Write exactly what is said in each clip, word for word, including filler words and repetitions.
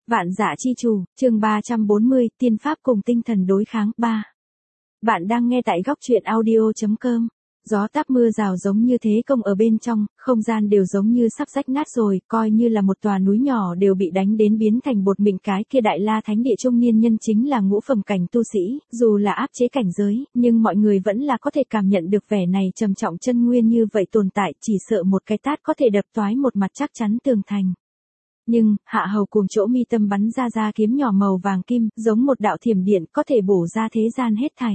Vạn Dạ Chi Chủ, chương ba trăm bốn mươi, tiên pháp cùng tinh thần đối kháng, ba. Bạn đang nghe tại góc truyện audio chấm com. Gió táp mưa rào giống như thế công ở bên trong, không gian đều giống như sắp rách nát rồi, coi như là một tòa núi nhỏ đều bị đánh đến biến thành bột mịn. Cái kia Đại La Thánh Địa trung niên nhân chính là ngũ phẩm cảnh tu sĩ, dù là áp chế cảnh giới, nhưng mọi người vẫn là có thể cảm nhận được vẻ này trầm trọng chân nguyên như vậy tồn tại, chỉ sợ một cái tát có thể đập toái một mặt chắc chắn tường thành. Nhưng, Hạ Hầu Cuồng chỗ mi tâm bắn ra ra kiếm nhỏ màu vàng kim, giống một đạo thiểm điện, có thể bổ ra thế gian hết thảy.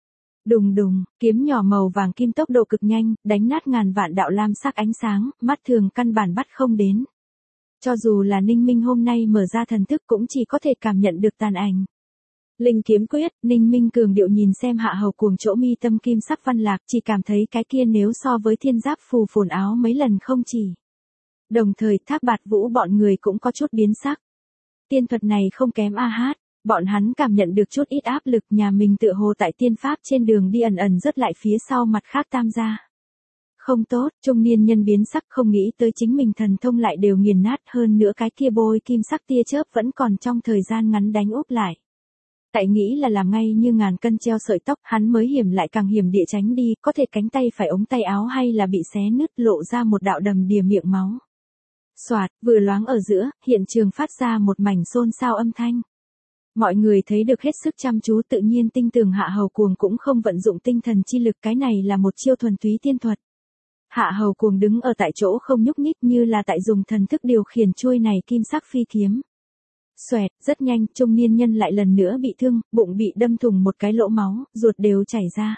Đùng đùng, kiếm nhỏ màu vàng kim tốc độ cực nhanh, đánh nát ngàn vạn đạo lam sắc ánh sáng, mắt thường căn bản bắt không đến. Cho dù là Ninh Minh hôm nay mở ra thần thức cũng chỉ có thể cảm nhận được tàn ảnh. Linh kiếm quyết, Ninh Minh cường điệu nhìn xem Hạ Hầu Cuồng chỗ mi tâm kim sắc văn lạc, chỉ cảm thấy cái kia nếu so với thiên giáp phù phồn áo mấy lần không chỉ. Đồng thời Thác Bạt Vũ bọn người cũng có chút biến sắc. Tiên thuật này không kém a hát, bọn hắn cảm nhận được chút ít áp lực, nhà mình tựa hồ tại tiên pháp trên đường đi ẩn ẩn rất lại phía sau mặt khác tam gia. Không tốt, trung niên nhân biến sắc, không nghĩ tới chính mình thần thông lại đều nghiền nát, hơn nữa cái kia bôi kim sắc tia chớp vẫn còn trong thời gian ngắn đánh úp lại. Tại nghĩ là làm ngay như ngàn cân treo sợi tóc, hắn mới hiểm lại càng hiểm địa tránh đi, có thể cánh tay phải ống tay áo hay là bị xé nứt, lộ ra một đạo đầm đìa miệng máu. Soạt, vừa loáng ở giữa, hiện trường phát ra một mảnh xôn xao âm thanh. Mọi người thấy được hết sức chăm chú, tự nhiên tinh tường Hạ Hầu Cuồng cũng không vận dụng tinh thần chi lực, cái này là một chiêu thuần túy tiên thuật. Hạ Hầu Cuồng đứng ở tại chỗ không nhúc nhích, như là tại dùng thần thức điều khiển chuôi này kim sắc phi kiếm. Xoẹt, rất nhanh, trung niên nhân lại lần nữa bị thương, bụng bị đâm thủng một cái lỗ máu, ruột đều chảy ra.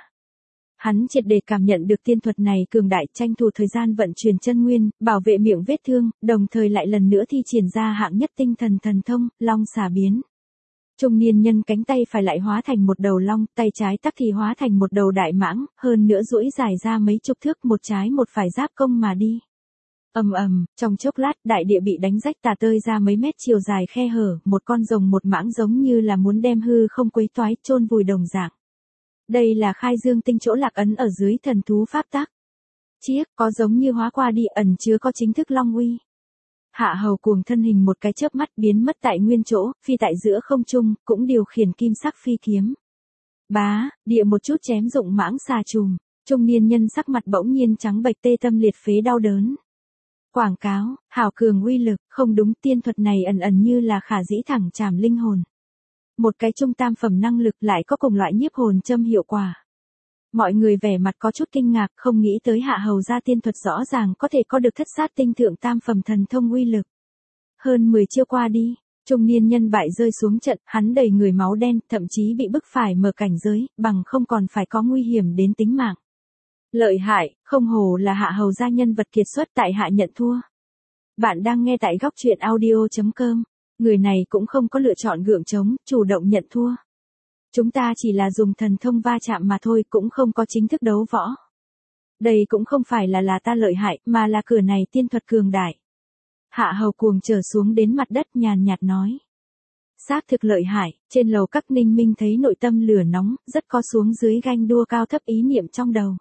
Hắn triệt để cảm nhận được tiên thuật này cường đại, tranh thủ thời gian vận chuyển chân nguyên, bảo vệ miệng vết thương, đồng thời lại lần nữa thi triển ra hạng nhất tinh thần thần thông, long xà biến. Trung niên nhân cánh tay phải lại hóa thành một đầu long, tay trái tắc thì hóa thành một đầu đại mãng, hơn nữa duỗi dài ra mấy chục thước, một trái một phải giáp công mà đi. Ầm ầm, trong chốc lát, đại địa bị đánh rách tả tơi ra mấy mét chiều dài khe hở, một con rồng một mãng giống như là muốn đem hư không quấy toái, chôn vùi đồng dạng. Đây là khai dương tinh chỗ lạc ấn ở dưới thần thú pháp tắc. Chiếc, có giống như hóa qua đi, ẩn chứa có chính thức long uy. Hạ Hầu Cuồng thân hình một cái chớp mắt biến mất tại nguyên chỗ, phi tại giữa không trung, cũng điều khiển kim sắc phi kiếm. Bá, địa một chút chém dụng mãng xà trùm, trung niên nhân sắc mặt bỗng nhiên trắng bệch, tê tâm liệt phế đau đớn. Quảng cáo, hảo cường uy lực, không đúng, tiên thuật này ẩn ẩn như là khả dĩ thẳng chạm linh hồn. Một cái trung tam phẩm năng lực lại có cùng loại nhiếp hồn châm hiệu quả. Mọi người vẻ mặt có chút kinh ngạc, không nghĩ tới Hạ Hầu gia tiên thuật rõ ràng có thể có được thất sát tinh thượng tam phẩm thần thông uy lực. Hơn mười chiêu qua đi, trung niên nhân bại rơi xuống trận, hắn đầy người máu đen, thậm chí bị bức phải mở cảnh giới, bằng không còn phải có nguy hiểm đến tính mạng. Lợi hại, không hổ là Hạ Hầu gia nhân vật kiệt xuất, tại hạ nhận thua. Bạn đang nghe tại góc truyện audio chấm com. Người này cũng không có lựa chọn gượng chống, chủ động nhận thua. Chúng ta chỉ là dùng thần thông va chạm mà thôi, cũng không có chính thức đấu võ. Đây cũng không phải là là ta lợi hại, mà là cửa này tiên thuật cường đại. Hạ Hầu Cuồng trở xuống đến mặt đất nhàn nhạt nói. Xác thực lợi hại, trên lầu các Ninh Minh thấy nội tâm lửa nóng, rất có xuống dưới ganh đua cao thấp ý niệm trong đầu.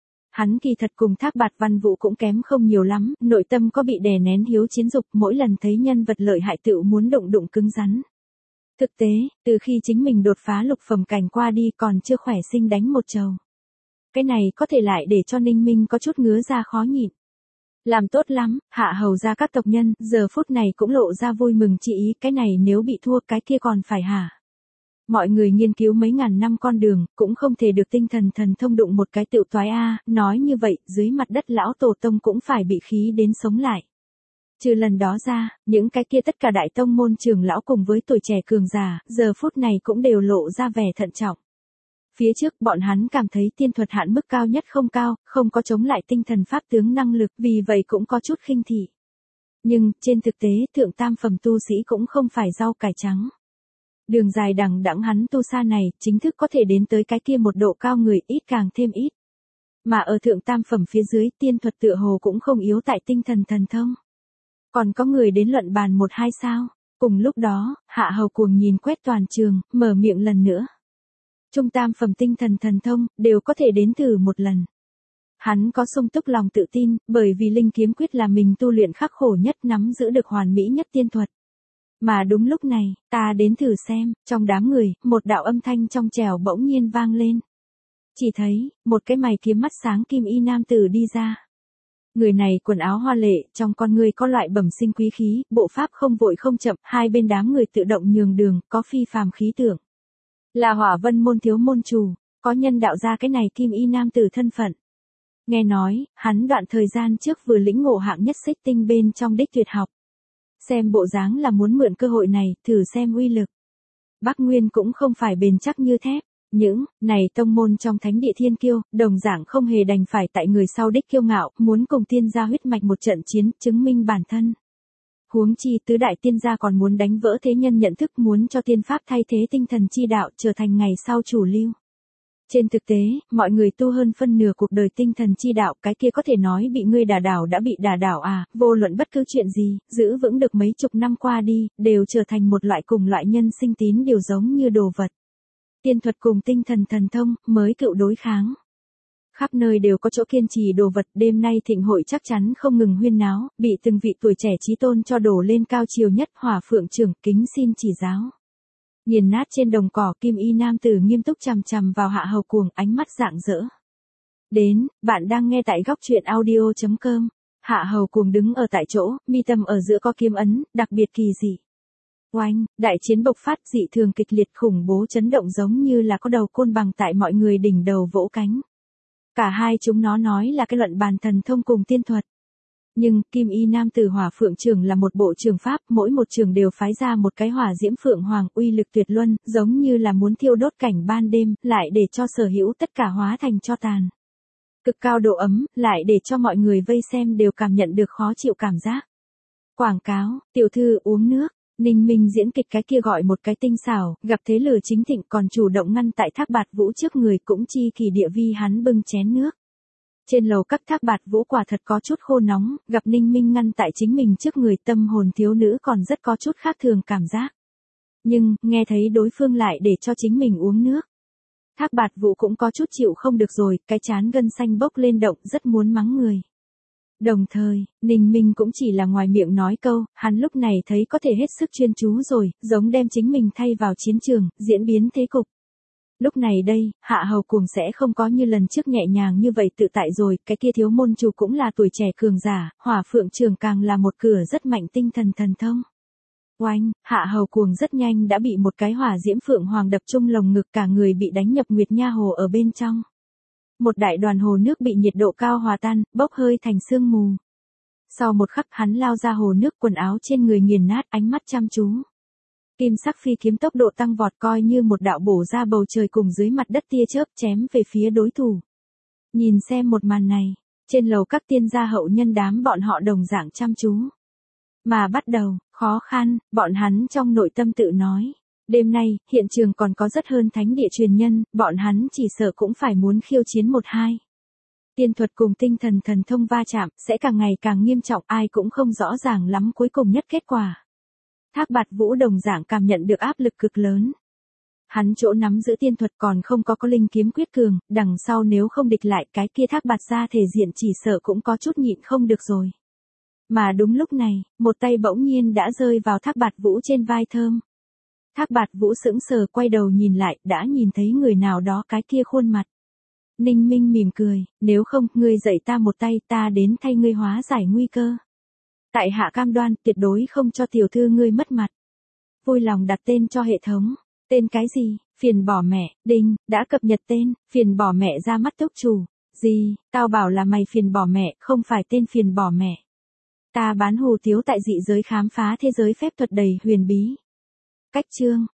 Hắn kỳ thật cùng Thác Bạt Văn Vũ cũng kém không nhiều lắm, nội tâm có bị đè nén hiếu chiến dục, mỗi lần thấy nhân vật lợi hại tựu muốn đụng đụng cứng rắn. Thực tế, từ khi chính mình đột phá lục phẩm cảnh qua đi còn chưa khỏe sinh đánh một trầu. Cái này có thể lại để cho Ninh Minh có chút ngứa ra khó nhịn. Làm tốt lắm, Hạ Hầu gia các tộc nhân, giờ phút này cũng lộ ra vui mừng chi ý, cái này nếu bị thua cái kia còn phải hả? Mọi người nghiên cứu mấy ngàn năm con đường, cũng không thể được tinh thần thần thông đụng một cái tựu toái a, nói như vậy, dưới mặt đất lão tổ tông cũng phải bị khí đến sống lại. Trừ lần đó ra, những cái kia tất cả đại tông môn trưởng lão cùng với tuổi trẻ cường giả, giờ phút này cũng đều lộ ra vẻ thận trọng. Phía trước bọn hắn cảm thấy tiên thuật hạn mức cao nhất không cao, không có chống lại tinh thần pháp tướng năng lực, vì vậy cũng có chút khinh thị. Nhưng, trên thực tế, thượng tam phẩm tu sĩ cũng không phải rau cải trắng. Đường dài đằng đẵng hắn tu xa này, chính thức có thể đến tới cái kia một độ cao người, ít càng thêm ít. Mà ở thượng tam phẩm phía dưới, tiên thuật tựa hồ cũng không yếu tại tinh thần thần thông. Còn có người đến luận bàn một hai sao? Cùng lúc đó, Hạ Hầu Cuồng nhìn quét toàn trường, mở miệng lần nữa. Trung tam phẩm tinh thần thần thông, đều có thể đến thử một lần. Hắn có sung túc lòng tự tin, bởi vì linh kiếm quyết là mình tu luyện khắc khổ nhất, nắm giữ được hoàn mỹ nhất tiên thuật. Mà đúng lúc này, ta đến thử xem, trong đám người, một đạo âm thanh trong trẻo bỗng nhiên vang lên. Chỉ thấy, một cái mày kiếm mắt sáng kim y nam tử đi ra. Người này quần áo hoa lệ, trong con người có loại bẩm sinh quý khí, bộ pháp không vội không chậm, hai bên đám người tự động nhường đường, có phi phàm khí tượng. Là Hỏa Vân môn thiếu môn chủ, có nhân đạo ra cái này kim y nam tử thân phận. Nghe nói, hắn đoạn thời gian trước vừa lĩnh ngộ hạng nhất xích tinh bên trong đích tuyệt học. Xem bộ dáng là muốn mượn cơ hội này, thử xem uy lực. Bắc Nguyên cũng không phải bền chắc như thép. Những này tông môn trong thánh địa thiên kiêu, đồng dạng không hề đành phải tại người sau đích kiêu ngạo, muốn cùng tiên gia huyết mạch một trận chiến, chứng minh bản thân. Huống chi tứ đại tiên gia còn muốn đánh vỡ thế nhân nhận thức, muốn cho tiên pháp thay thế tinh thần chi đạo, trở thành ngày sau chủ lưu. Trên thực tế, mọi người tu hơn phân nửa cuộc đời tinh thần chi đạo, cái kia có thể nói bị ngươi đả đảo đã bị đả đảo à, vô luận bất cứ chuyện gì, giữ vững được mấy chục năm qua đi, đều trở thành một loại cùng loại nhân sinh tín điều giống như đồ vật. Tiên thuật cùng tinh thần thần thông, mới cựu đối kháng. Khắp nơi đều có chỗ kiên trì đồ vật, đêm nay thịnh hội chắc chắn không ngừng huyên náo, bị từng vị tuổi trẻ chí tôn cho đổ lên cao chiều nhất. Hỏa Phượng trưởng kính xin chỉ giáo. Nghiền nát trên đồng cỏ, kim y nam tử nghiêm túc chằm chằm vào Hạ Hầu Cuồng, ánh mắt rạng rỡ. Đến, bạn đang nghe tại góc truyện audio chấm com. Hạ Hầu Cuồng đứng ở tại chỗ, mi tâm ở giữa có kiếm ấn, đặc biệt kỳ dị. Oanh, đại chiến bộc phát, dị thường kịch liệt, khủng bố chấn động giống như là có đầu côn bằng tại mọi người đỉnh đầu vỗ cánh. Cả hai chúng nó nói là cái luận bàn thần thông cùng tiên thuật. Nhưng, kim y nam tử Hỏa Phượng trưởng là một bộ trường pháp, mỗi một trường đều phái ra một cái hỏa diễm phượng hoàng, uy lực tuyệt luân, giống như là muốn thiêu đốt cảnh ban đêm, lại để cho sở hữu tất cả hóa thành tro tàn. Cực cao độ ấm, lại để cho mọi người vây xem đều cảm nhận được khó chịu cảm giác. Quảng cáo, tiểu thư uống nước. Ninh Minh diễn kịch cái kia gọi một cái tinh xảo, gặp thế lửa chính thịnh còn chủ động ngăn tại Thác Bạt Vũ trước người, cũng chi kỳ địa vi hắn bưng chén nước. Trên lầu các Thác Bạt Vũ quả thật có chút khô nóng, gặp Ninh Minh ngăn tại chính mình trước người, tâm hồn thiếu nữ còn rất có chút khác thường cảm giác. Nhưng, nghe thấy đối phương lại để cho chính mình uống nước. Thác Bạt Vũ cũng có chút chịu không được rồi, cái chán gân xanh bốc lên động, rất muốn mắng người. Đồng thời, Ninh Minh cũng chỉ là ngoài miệng nói câu, hắn lúc này thấy có thể hết sức chuyên chú rồi, giống đem chính mình thay vào chiến trường, diễn biến thế cục. Lúc này đây, Hạ Hầu Cuồng sẽ không có như lần trước nhẹ nhàng như vậy tự tại rồi, cái kia thiếu môn chủ cũng là tuổi trẻ cường giả, Hỏa Phượng trưởng càng là một cửa rất mạnh tinh thần thần thông. Oanh, Hạ Hầu Cuồng rất nhanh đã bị một cái hỏa diễm phượng hoàng đập trung lồng ngực, cả người bị đánh nhập Nguyệt Nha Hồ ở bên trong. Một đại đoàn hồ nước bị nhiệt độ cao hòa tan, bốc hơi thành sương mù. Sau một khắc hắn lao ra hồ nước, quần áo trên người nghiền nát, ánh mắt chăm chú. Kim sắc phi kiếm tốc độ tăng vọt, coi như một đạo bổ ra bầu trời cùng dưới mặt đất tia chớp chém về phía đối thủ. Nhìn xem một màn này, trên lầu các tiên gia hậu nhân đám bọn họ đồng dạng chăm chú. Mà bắt đầu, khó khăn, bọn hắn trong nội tâm tự nói. Đêm nay, hiện trường còn có rất hơn thánh địa truyền nhân, bọn hắn chỉ sợ cũng phải muốn khiêu chiến một hai. Tiên thuật cùng tinh thần thần thông va chạm, sẽ càng ngày càng nghiêm trọng, ai cũng không rõ ràng lắm cuối cùng nhất kết quả. Thác Bạt Vũ đồng dạng cảm nhận được áp lực cực lớn. Hắn chỗ nắm giữ tiên thuật còn không có có linh kiếm quyết cường, đằng sau nếu không địch lại cái kia Thác Bạt gia thể diện chỉ sợ cũng có chút nhịn không được rồi. Mà đúng lúc này, một tay bỗng nhiên đã rơi vào Thác Bạt Vũ trên vai thơm. Thác Bạt Vũ sững sờ quay đầu nhìn lại, đã nhìn thấy người nào đó cái kia khuôn mặt. Ninh Minh mỉm cười, nếu không, ngươi dạy ta một tay, ta đến thay ngươi hóa giải nguy cơ. Tại hạ cam đoan, tuyệt đối không cho tiểu thư ngươi mất mặt. Vui lòng đặt tên cho hệ thống. Tên cái gì? Phiền bỏ mẹ, đinh, đã cập nhật tên, phiền bỏ mẹ ra mắt túc chủ. Gì, tao bảo là mày phiền bỏ mẹ, không phải tên phiền bỏ mẹ. Ta bán hủ tiếu tại dị giới khám phá thế giới phép thuật đầy huyền bí. Cách chương.